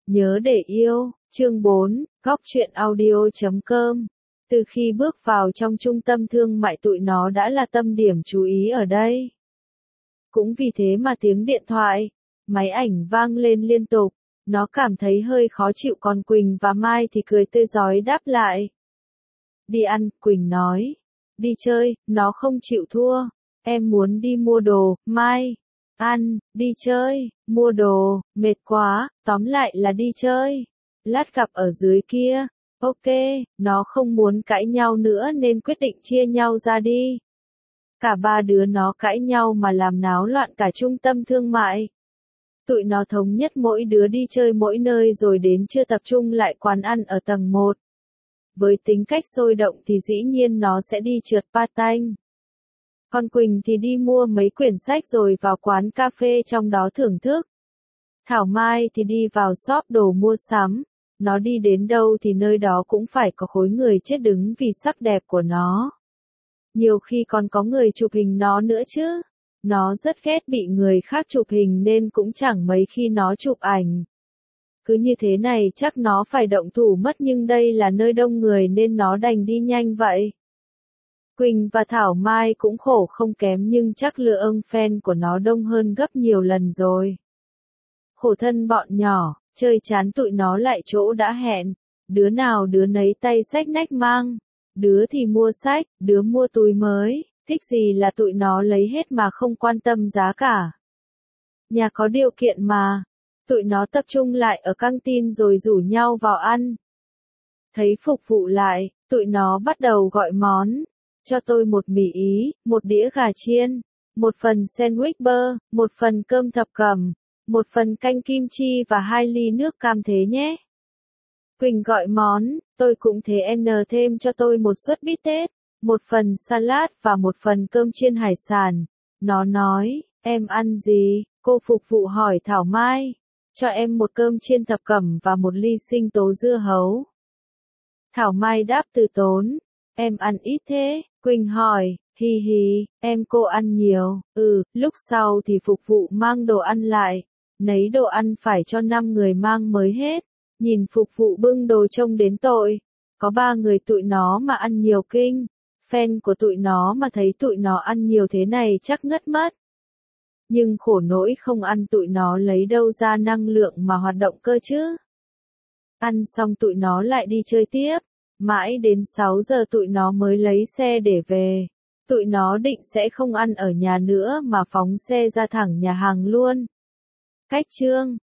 Nhớ để yêu, chương 4, góc truyện audio.com. Từ khi bước vào trong trung tâm thương mại tụi nó đã là tâm điểm chú ý ở đây. Cũng vì thế mà tiếng điện thoại, máy ảnh vang lên liên tục, nó cảm thấy hơi khó chịu, còn Quỳnh và Mai thì cười tươi rói đáp lại. Đi ăn, Quỳnh nói. Đi chơi, nó không chịu thua. Em muốn đi mua đồ, Mai. Ăn, đi chơi, mua đồ, mệt quá, tóm lại là đi chơi. Lát gặp ở dưới kia. Ok, nó không muốn cãi nhau nữa nên quyết định chia nhau ra đi. Cả ba đứa nó cãi nhau mà làm náo loạn cả trung tâm thương mại. Tụi nó thống nhất mỗi đứa đi chơi mỗi nơi rồi đến trưa tập trung lại quán ăn ở tầng 1. Với tính cách sôi động thì dĩ nhiên nó sẽ đi trượt patin. Còn Quỳnh thì đi mua mấy quyển sách rồi vào quán cà phê trong đó thưởng thức. Thảo Mai thì đi vào shop đồ mua sắm. Nó đi đến đâu thì nơi đó cũng phải có khối người chết đứng vì sắc đẹp của nó. Nhiều khi còn có người chụp hình nó nữa chứ. Nó rất ghét bị người khác chụp hình nên cũng chẳng mấy khi nó chụp ảnh. Cứ như thế này chắc nó phải động thủ mất, nhưng đây là nơi đông người nên nó đành đi nhanh vậy. Quỳnh và Thảo Mai cũng khổ không kém nhưng chắc lượng fan của nó đông hơn gấp nhiều lần rồi. Khổ thân bọn nhỏ, chơi chán tụi nó lại chỗ đã hẹn. Đứa nào đứa nấy tay xách nách mang. Đứa thì mua sách, đứa mua túi mới, thích gì là tụi nó lấy hết mà không quan tâm giá cả. Nhà có điều kiện mà. Tụi nó tập trung lại ở căng tin rồi rủ nhau vào ăn. Thấy phục vụ lại, tụi nó bắt đầu gọi món. Cho tôi một mì Ý, một đĩa gà chiên, một phần sandwich bơ, một phần cơm thập cẩm, một phần canh kim chi và 2 ly nước cam thế nhé. Quỳnh gọi món, tôi cũng thế, thêm cho tôi một suất bít tết, một phần salad và một phần cơm chiên hải sản. Nó nói, em ăn gì? Cô phục vụ hỏi Thảo Mai. Cho em một cơm chiên thập cẩm và một ly sinh tố dưa hấu. Thảo Mai đáp từ tốn, em ăn ít thế. Quỳnh hỏi, hi hi, em cô ăn nhiều. Lúc sau thì phục vụ mang đồ ăn lại. Nấy đồ ăn phải cho 5 người mang mới hết. Nhìn phục vụ bưng đồ trông đến tội. Có 3 người tụi nó mà ăn nhiều kinh. Fan của tụi nó mà thấy tụi nó ăn nhiều thế này chắc ngất mất. Nhưng khổ nỗi không ăn, tụi nó lấy đâu ra năng lượng mà hoạt động cơ chứ. Ăn xong tụi nó lại đi chơi tiếp. Mãi đến 6 giờ tụi nó mới lấy xe để về. Tụi nó định sẽ không ăn ở nhà nữa mà phóng xe ra thẳng nhà hàng luôn. Cách chương